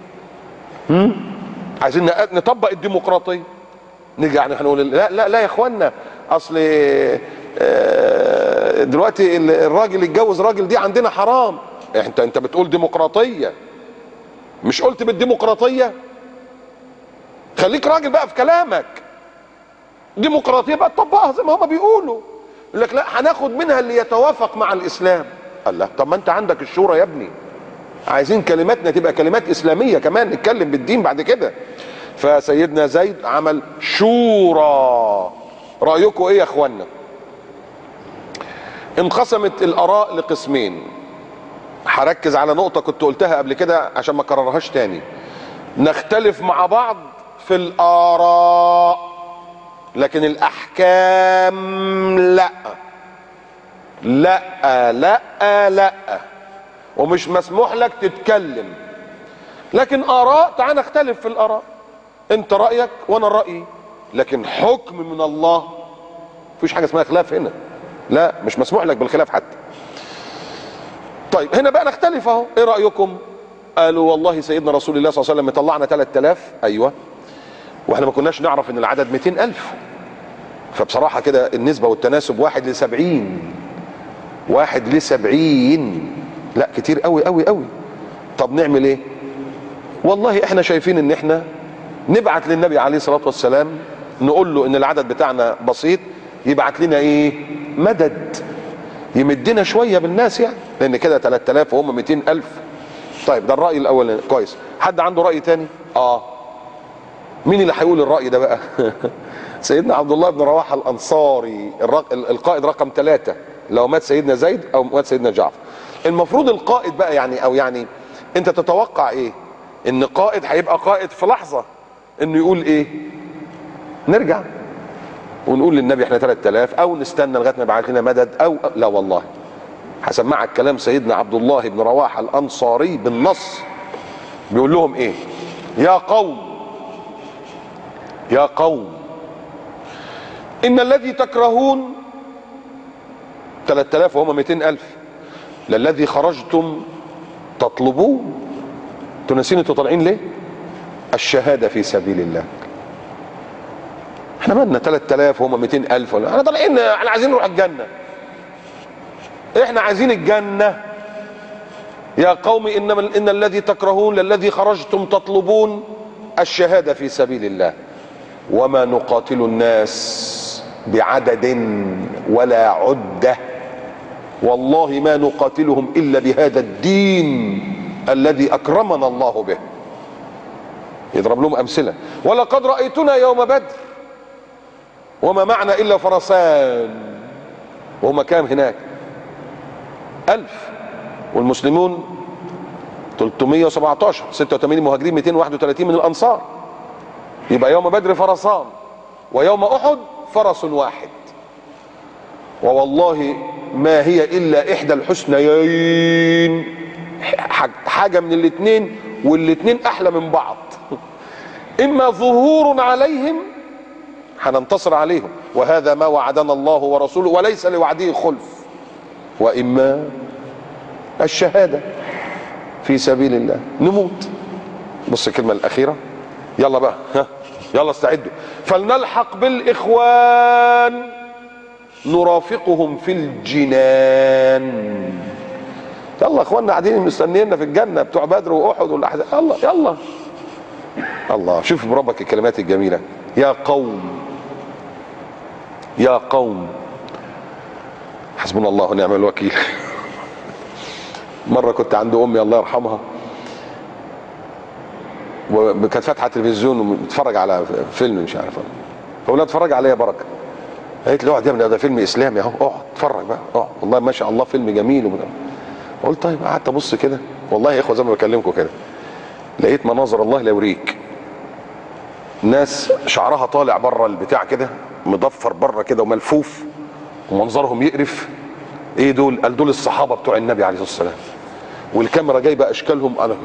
عايزين نطبق الديمقراطيه. نرجع نقول لا لا لا يا اخوانا، اصل دلوقتي الراجل يتجوز راجل دي عندنا حرام. انت بتقول ديمقراطيه، مش قلت بالديمقراطيه؟ خليك راجل بقى في كلامك. ديمقراطيه بقى تطبقها زي ما هم بيقولوا. يقول لك لا هناخد منها اللي يتوافق مع الاسلام. قال لا، طب ما انت عندك الشورى يا ابني. عايزين كلماتنا تبقى كلمات اسلاميه كمان، نتكلم بالدين بعد كده. فسيدنا زيد عمل شورى. رأيكم ايه يا اخوانا؟ انقسمت الاراء لقسمين. هركز على نقطة كنت قلتها قبل كده عشان ما اكررهاش تاني. نختلف مع بعض في الاراء، لكن الاحكام لا لا لا لا، ومش مسموح لك تتكلم. لكن اراء، تعال نختلف في الاراء، انت رايك وانا رايي، لكن حكم من الله مفيش حاجه اسمها خلاف هنا، لا مش مسموح لك بالخلاف حتى. طيب هنا بقى نختلف اهو، ايه رايكم؟ قالوا والله سيدنا رسول الله صلى الله عليه وسلم طلعنا 3000. ايوه، واحنا ما كناش نعرف ان العدد 200,000. فبصراحه كده النسبه والتناسب 1 ل70. 1 ل70، لا كتير قوي قوي قوي. طب نعمل ايه؟ والله احنا شايفين ان احنا نبعت للنبي عليه الصلاه والسلام نقول له ان العدد بتاعنا بسيط، يبعت لنا ايه؟ مدد، يمدنا شويه بالناس يعني، لان كده 3000 وهم 200,000. طيب ده الراي الاول كويس. حد عنده راي تاني؟ مين اللي هيقول الراي ده بقى؟ سيدنا عبد الله بن رواحه الانصاري، القائد رقم 3، لو مات سيدنا زيد او مات سيدنا جعفر. المفروض القائد بقى يعني انت تتوقع ايه؟ ان قائد هيبقى قائد في لحظه انه يقول ايه؟ نرجع ونقول للنبي احنا 3000، او نستنى لغايه ما يبعت لنا مدد، او لا والله. هسمعك كلام سيدنا عبد الله بن رواحه الانصاري بالنص، بيقول لهم ايه؟ يا قوم، يا قوم، ان الذي تكرهون 3000 وهم 200,000 للذي خرجتم تطلبون. انتوا ناسين انتوا طالعين ليه؟ الشهاده في سبيل الله. احنا مالنا 3000 وهم 200,000؟ ولا احنا طالعين احنا عايزين نروح الجنه، احنا عايزين الجنه. يا قوم ان الذي تكرهون للذي خرجتم تطلبون الشهاده في سبيل الله، وما نقاتل الناس بعدد ولا عده، والله ما نقاتلهم الا بهذا الدين الذي اكرمنا الله به. يضرب لهم امثله. ولقد رايتنا يوم بدر وما معنا الا فرسان. وهم كام هناك؟ 1000، والمسلمون 317، 86 مهاجرين، 231 من الانصار. يبقى يوم بدر فرسان، ويوم احد فرس واحد. ووالله ما هي الا احدى الحسنيين، حاجه من الاثنين، والاثنين احلى من بعض. اما ظهور عليهم، هننتصر عليهم وهذا ما وعدنا الله ورسوله وليس لوعده خلف، واما الشهاده في سبيل الله، نموت. بص الكلمه الاخيره، يلا بقى، يلا استعدوا. فلنلحق بالاخوان نرافقهم في الجنان. يلا اخواننا قاعدين مستنينا في الجنه، بتوع بدر واحد والاحزاب. يلا يلا. الله، شوف بربك الكلمات الجميله. يا قوم، يا قوم، حسبنا الله ونعم الوكيل. مره كنت عند امي الله يرحمها، وكانت فاتحه تلفزيون وبتتفرج على فيلم مش عارف، فقلت اتفرج عليه يا بركه. قالت لي اقعد يا ابني، ده فيلم اسلامي اهو، اقعد اتفرج بقى، اقعد، والله ما شاء الله فيلم جميل. قلت طيب. قعدت ابص كده، والله يا اخوه زي ما بكلمكم كده، لقيت مناظر الله لا يوريك. ناس شعرها طالع بره البتاع كده، مضفر بره كده وملفوف، ومنظرهم يقرف. ايه دول؟ قال دول الصحابه بتوع النبي عليه الصلاه والسلام، والكاميرا جايبه اشكالهم. انا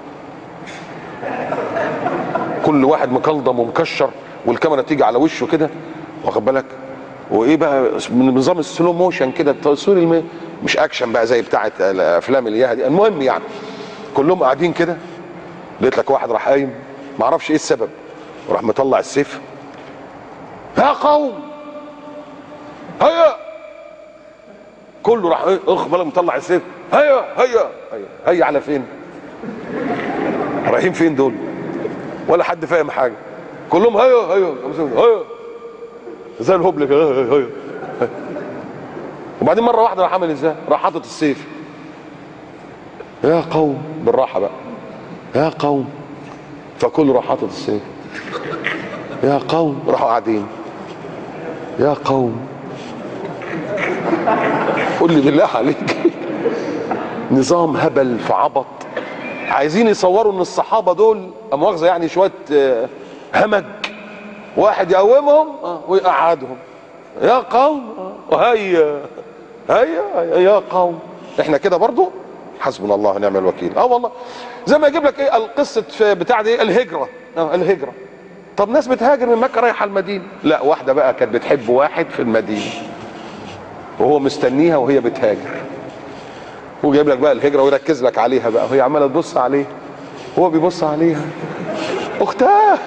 كل واحد مكلضم ومكشر، والكاميرا تيجي على وشه كده، واخد بالك؟ وايه بقى نظام السلو موشن كده، التصوير مش اكشن بقى زي بتاعه الافلام اللي دي. المهم يعني كلهم قاعدين كده. لقيت لك واحد راح قايم، ما اعرفش ايه السبب، وراح مطلع السيف. يا قوم هيا، كله راح اخ بالك مطلع السيف. هيا هيا هيا هيا، على فين؟ رايحين فين دول؟ ولا حد فاهم حاجه، كلهم هيا هيا هيا زي الهبل كده، هيا هيا. وبعدين مره واحده راح عامل ازاي؟ راح حاطط السيف. يا قوم، بالراحه بقى، يا قوم. فكله راح حاطط السيف. يا قوم، راحوا قاعدين. يا قوم، قول لي بالله عليك، نظام هبل في عبط. عايزين يصوروا ان الصحابه دول مؤاخذه يعني شويه همج، واحد يقومهم ويقعدهم. يا قوم، هيا هيا يا قوم. احنا كده برضو، حسبنا الله ونعم الوكيل. والله زي ما يجيب لك ايه القصه في بتاع دي الهجره. الهجره، طب ناس بتهاجر من مكه رايحه المدينه. لا، واحده بقى كانت بتحب واحد في المدينه وهو مستنيها وهي بتهاجر، وجايب لك بقى الهجره ويركز لك عليها بقى، وهي عماله تبص عليه، هو بيبص عليها، اختها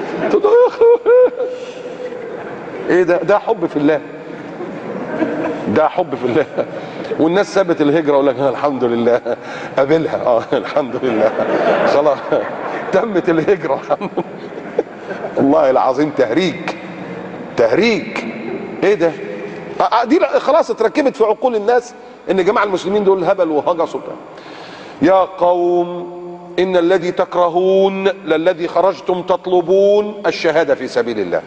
ايه ده حب في الله، ده حب في الله. والناس سابت الهجره ويقول لك الحمد لله قابلها، الحمد لله خلاص تمت الهجره الحمد لله. والله العظيم تهريج. ايه ده؟ دي خلاص اتركبت في عقول الناس ان جماعه المسلمين دول هبل وهجس. يا قوم ان الذي تكرهون للذي خرجتم تطلبون الشهاده في سبيل الله،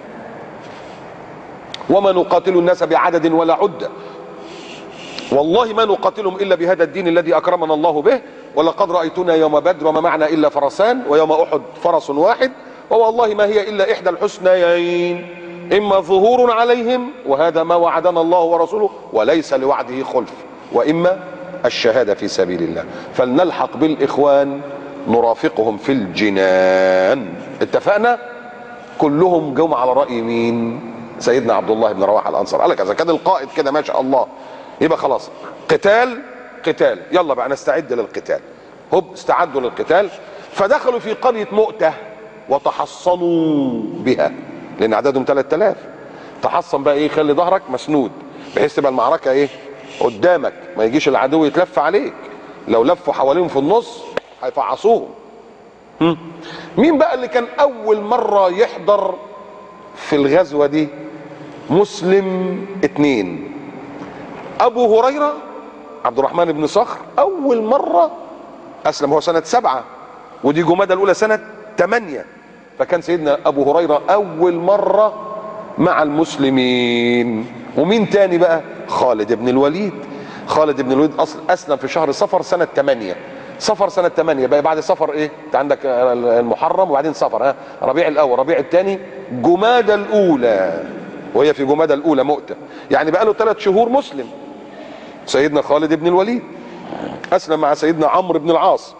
وما نقاتل الناس بعدد ولا عده، والله ما نقاتلهم الا بهذا الدين الذي اكرمنا الله به، ولقد رايتنا يوم بدر وما معنا الا فرسان، ويوم احد فرس واحد، ووالله ما هي الا احدى الحسنيين، اما ظهور عليهم وهذا ما وعدنا الله ورسوله وليس لوعده خلف، واما الشهاده في سبيل الله، فلنلحق بالاخوان نرافقهم في الجنان. اتفقنا؟ كلهم جم على راي مين؟ سيدنا عبد الله بن رواحه الانصاري. قال لك اذا كان القائد كده ما شاء الله يبقى خلاص قتال، يلا بقى نستعد للقتال. هوب استعدوا للقتال، فدخلوا في قريه مؤته وتحصنوا بها لان عددهم 3000. تحصن بقى ايه؟ خلي ظهرك مسنود بحيث تبقى المعركه ايه؟ قدامك، ما يجيش العدو يتلف عليك، لو لفوا حواليهم في النص هيفعصوهم. مين بقى اللي كان اول مره يحضر في الغزوه دي؟ مسلم 2. ابو هريره عبد الرحمن بن صخر اول مره اسلم، هو سنه 7، ودي جمادى الاولى سنه 8، فكان سيدنا ابو هريره اول مره مع المسلمين. ومين تاني بقى؟ خالد بن الوليد. خالد بن الوليد اسلم في شهر صفر سنه 8. صفر سنه 8 بقى بعد صفر ايه؟ انت عندك المحرم وبعدين صفر، ربيع الاول، ربيع الثاني، جمادى الاولى، وهي في جمادى الاولى مؤتة، يعني بقى له 3 شهور مسلم. سيدنا خالد بن الوليد اسلم مع سيدنا عمرو بن العاص.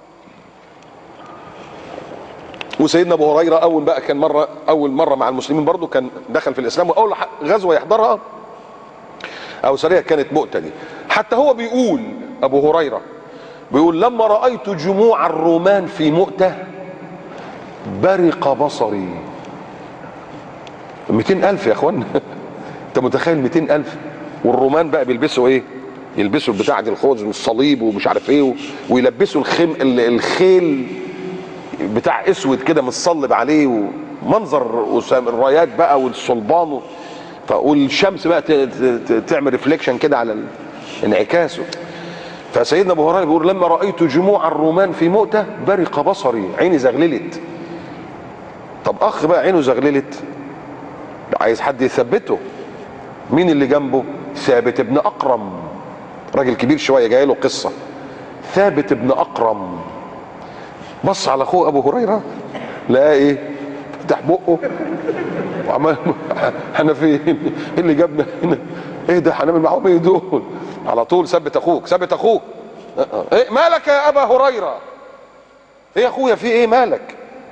وسيدنا ابو هريره اول مره مع المسلمين برضو كان دخل في الاسلام، واول غزوه يحضرها او سريه كانت مؤتة دي. حتى هو بيقول ابو هريره بيقول لما رايت جموع الرومان في مؤتة برق بصري. 200,000 يا اخوان انت متخيل 200,000؟ والرومان بقى بيلبسوا ايه؟ يلبسوا البتاع دي الخوذ والصليب ومش عارف ايه، ويلبسوا الخيل بتاع اسود كده متصلب عليه، ومنظر الرايات بقى والصلبان، والشمس بقى تعمل ريفليكشن كده على انعكاسه. فسيدنا ابو هريره بيقول لما رايت جموع الرومان في مؤتة برق بصري، عيني زغللت. طب اخ بقى عينه زغللت عايز حد يثبته. مين اللي جنبه؟ ثابت بن اقرم، راجل كبير شويه جاي له قصه. ثابت بن اقرم بص على اخوه ابو هريره لقاه ايه؟ فتح بقه وعمال احنا فين؟ ايه اللي جابنا هنا؟ ايه ده؟ هنعمل معاهم ايه دول؟ على طول ثبت اخوك. ايه مالك يا ابا هريره؟ ايه يا اخويا في ايه مالك؟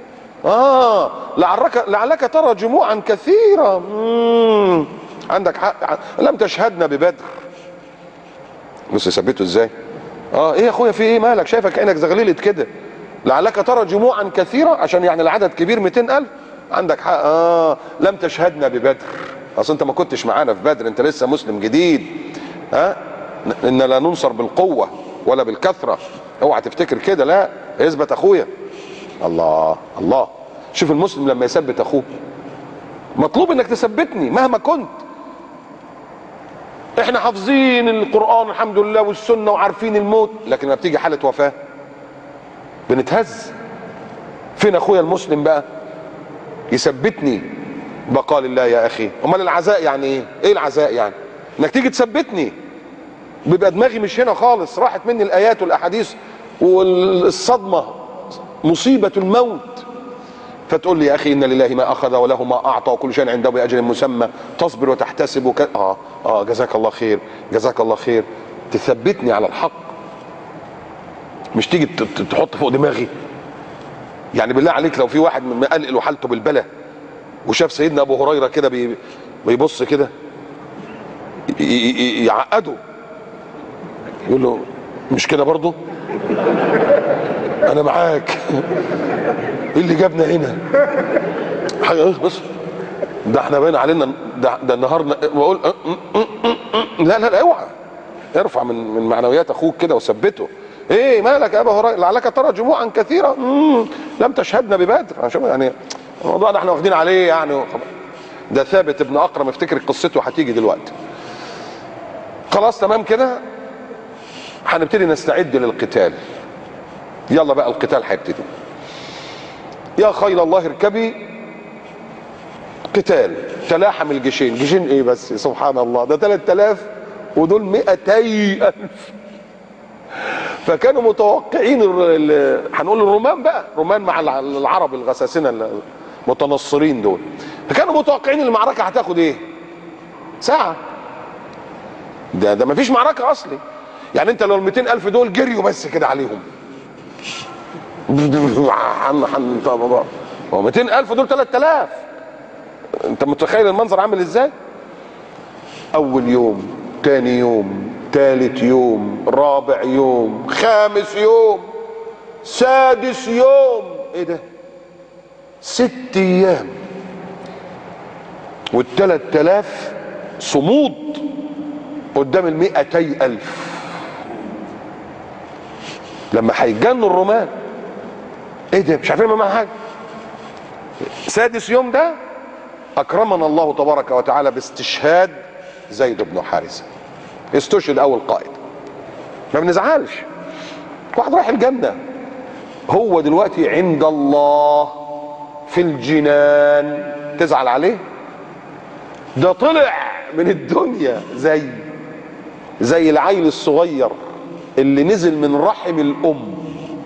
لعلك ترى جموعا كثيرة. عندك حق، لم تشهدنا ببدر. بص ثبته ازاي؟ ايه يا اخويا في ايه مالك؟ شايفك عينك زغللت كده. لعلك ترى جموعا كثيرة، عشان يعني العدد كبير 200,000. عندك حق، لم تشهدنا ببدر، اصل انت ما كنتش معانا في بدر، انت لسه مسلم جديد. ان لا ننصر بالقوة ولا بالكثرة، اوعى تفتكر كده، لا اثبت اخويا. الله شوف المسلم لما يثبت اخوه، مطلوب انك تثبتني مهما كنت. احنا حافظين القرآن الحمد لله والسنة وعارفين الموت، لكن لما بتيجي حالة وفاة بنتهز. فين اخويا المسلم بقى؟ يثبتني بقاء لله يا اخي. امال العزاء يعني ايه؟ ايه العزاء يعني؟ انك تيجي تثبتني، بيبقى دماغي مش هنا خالص، راحت مني الايات والاحاديث والصدمه مصيبه الموت، فتقول لي يا اخي ان لله ما اخذ وله ما اعطى وكل شيء عنده باجل مسمى، تصبر وتحتسب جزاك الله خير، جزاك الله خير. تثبتني على الحق، مش تيجي تحط فوق دماغي. يعني بالله عليك لو في واحد مقلقل وحالته بالبلا وشاف سيدنا ابو هريره كده بيبص كده يعقده، يقول له مش كده برضه؟ انا معاك. ايه اللي جابنا هنا؟ حاجه بص، ده احنا باين علينا ده النهارده. بقول لا لا لا، اوعى، ارفع من معنويات اخوك كده وثبته. ايه مالك يا ابا هريره؟ لعلك ترى جموعا كثيره لم تشهدنا ببدر. عشان يعني الموضوع ده احنا واخدين عليه يعني. ده ثابت ابن اقرم، افتكر قصته هتيجي دلوقتي. خلاص تمام كده، هنبتدي نستعد للقتال. يلا بقى القتال هيبتدي. يا خيل الله اركبي. قتال، تلاحم الجيشين. جيشين ايه بس؟ سبحان الله، ده 3000 ودول 200,000. فكانوا متوقعين هنقول الرومان بقى، رومان مع العرب الغساسنه المتنصرين دول، فكانوا متوقعين المعركه هتاخد ايه؟ ساعه. ده مفيش معركه اصلي. يعني انت لو ال 200,000 دول جريوا بس كده عليهم، هو 200,000 دول 3000. انت متخيل المنظر عامل ازاي؟ اول يوم، تاني يوم، تالت يوم، رابع يوم، خامس يوم، سادس يوم. ايه ده؟ 6 ايام وال3000 صمود قدام ال200,000. لما هيتجنوا الرومان، ايه ده؟ مش عارفين معاها حاجه. سادس يوم ده اكرمنا الله تبارك وتعالى باستشهاد زيد بن حارثه. استشهد اول قائد. ما بنزعلش، واحد رايح الجنه. هو دلوقتي عند الله في الجنان، تزعل عليه؟ ده طلع من الدنيا زي العيل الصغير اللي نزل من رحم الام.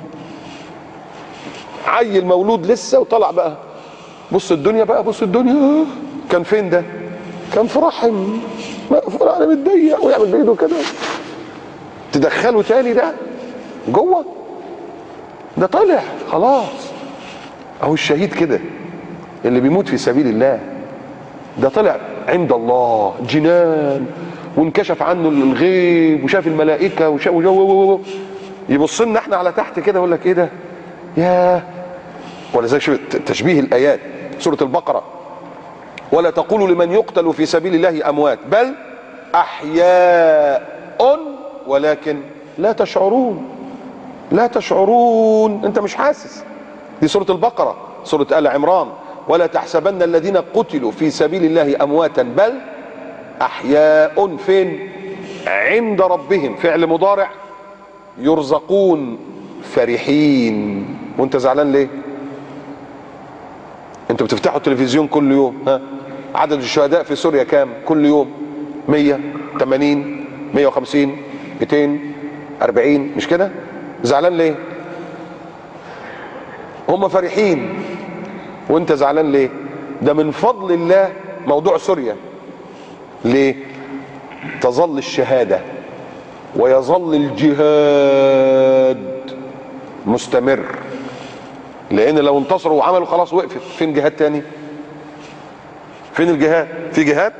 عيل مولود لسه وطلع بقى. بص الدنيا بقى، بص الدنيا. كان فين ده؟ كان في رحم مقفول على متضيق، ويعمل بايده كده. تدخله تاني ده جوه؟ ده طلع خلاص. اهو الشهيد كده اللي بيموت في سبيل الله، ده طلع عند الله جنان، وانكشف عنه الغيب، وشاف الملائكه، يبص لنا احنا على تحت كده يقول لك ايه ده؟ ياه. ولذلك شوف تشبيه الايات، سوره البقره: ولا تقولوا لمن يقتل في سبيل الله اموات بل احياء ولكن لا تشعرون. لا تشعرون، انت مش حاسس. دي سوره البقره. سوره ال عمران: ولا تحسبن الذين قتلوا في سبيل الله امواتا بل احياء. فين؟ عند ربهم، فعل مضارع، يرزقون فرحين. وانت زعلان ليه؟ انتوا بتفتحوا التلفزيون كل يوم، ها؟ عدد الشهداء في سوريا كام كل يوم؟ 180 150 240، مش كده؟ زعلان ليه؟ هم فرحين وانت زعلان ليه؟ ده من فضل الله موضوع سوريا. ليه؟ تظل الشهادة ويظل الجهاد مستمر. لان لو انتصروا وعملوا خلاص وقفت. فين جهاد تاني؟ فين الجهاد؟ في جهاد؟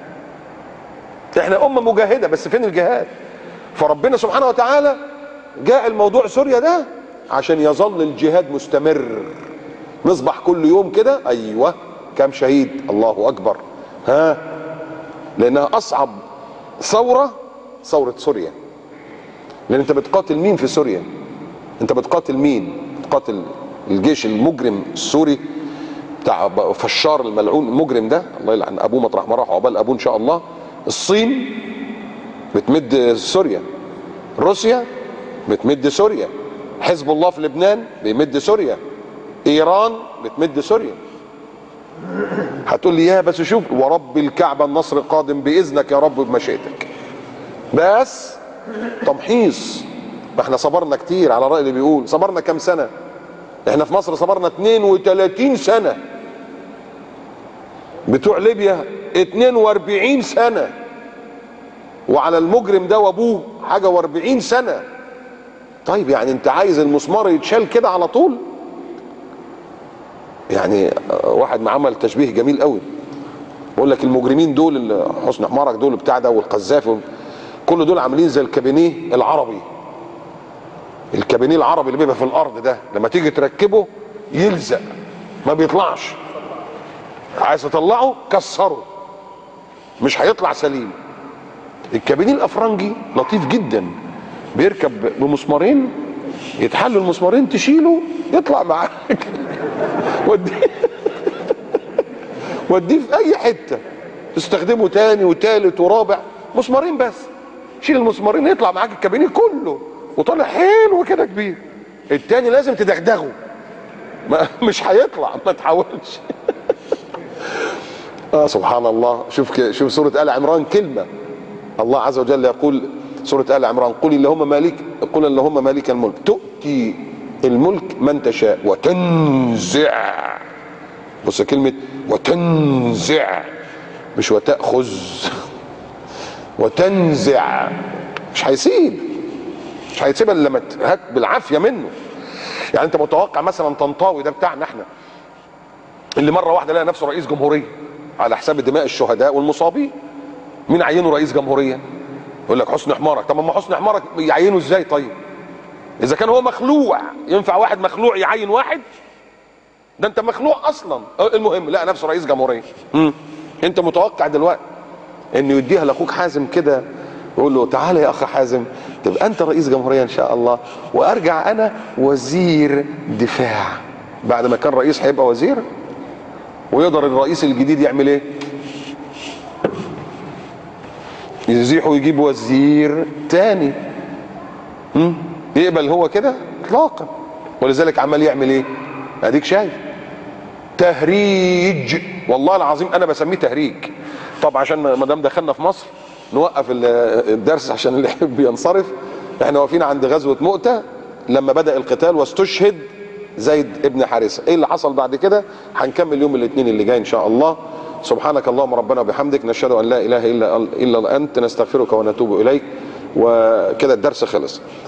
احنا امه مجاهده، بس فين الجهاد؟ فربنا سبحانه وتعالى جاء الموضوع سوريا ده عشان يظل الجهاد مستمر. نصبح كل يوم كده ايوه كام شهيد، الله اكبر، ها؟ لانها اصعب ثوره سوريا. لان انت بتقاتل مين في سوريا؟ انت بتقاتل مين؟ بتقاتل الجيش المجرم السوري بتاع بشار الملعون المجرم ده، الله يلعن ابوه مطرح ما راح، عقبال ابوه ان شاء الله. الصين بتمد سوريا، روسيا بتمد سوريا، حزب الله في لبنان بيمد سوريا، ايران بتمد سوريا. هتقول لي يا بس شوف، ورب الكعبة النصر قادم بإذنك يا رب بمشيئتك. بس تمحيص. ما احنا صبرنا كتير، على رأي اللي بيقول صبرنا كام سنة؟ احنا في مصر صبرنا 32 سنة، بتوع ليبيا 42 سنة، وعلى المجرم ده وابوه حاجة و40 سنة. طيب يعني انت عايز المسمار يتشال كده على طول؟ يعني واحد ما عمل تشبيه جميل قوي، بقول لك المجرمين دول حسني حمارك دول بتاع ده والقذافي كل دول عاملين زي الكابينيه العربي. الكابينيه العربي اللي بيبقى في الارض ده لما تيجي تركبه يلزق ما بيطلعش، عايز تطلعه كسره مش هيطلع سليم. الكابينيه الافرنجي لطيف جدا، بيركب بمسمارين، يتحلوا المسمارين تشيله يطلع معاك وديه في اي حته تستخدمه تاني وتالت ورابع، مسمارين بس، شيل المسمارين يطلع معاك الكابينيه كله وطالع حلو كده كبير. التاني لازم تدغدغه مش هيطلع، ما تحاولش. سبحان الله. شوف سورة آل عمران كلمة الله عز وجل يقول سورة آل عمران قل اللهم مالك الملك تؤتي الملك من تشاء وتنزع. بص كلمة وتنزع مش وتأخذ، وتنزع. مش هيسيب الا لما تهك بالعافية منه. يعني انت متوقع مثلا طنطاوي ده بتاعنا احنا اللي مرة واحدة لقى نفسه رئيس جمهورية على حساب دماء الشهداء والمصابين، مين عينه رئيس جمهورية؟ يقول لك حسني حمارك. طب ما حسني حمارك يعينه ازاي طيب؟ اذا كان هو مخلوع، ينفع واحد مخلوع يعين واحد؟ ده انت مخلوع اصلا. المهم لقى نفسه رئيس جمهورية. انت متوقع دلوقتي انه يديها لاخوك حازم كده يقول له تعالى يا اخ حازم تبقى انت رئيس جمهورية ان شاء الله وارجع انا وزير دفاع؟ بعد ما كان رئيس هيبقى وزير؟ ويقدر الرئيس الجديد يعمل ايه؟ يزيحه ويجيب وزير تاني. يقبل هو كده؟ اطلاقا. ولذلك عمال يعمل ايه؟ اديك شايف تهريج. والله العظيم انا بسميه تهريج. طب عشان ما دام دخلنا في مصر نوقف الدرس عشان اللي يحب ينصرف. احنا واقفين عند غزوة مؤتة لما بدأ القتال واستشهد زيد ابن حارثة. ايه اللي حصل بعد كده هنكمل يوم الاثنين اللي جاي ان شاء الله. سبحانك اللهم ربنا وبحمدك نشهد ان لا اله الا انت نستغفرك ونتوب اليك. وكده الدرس خلص.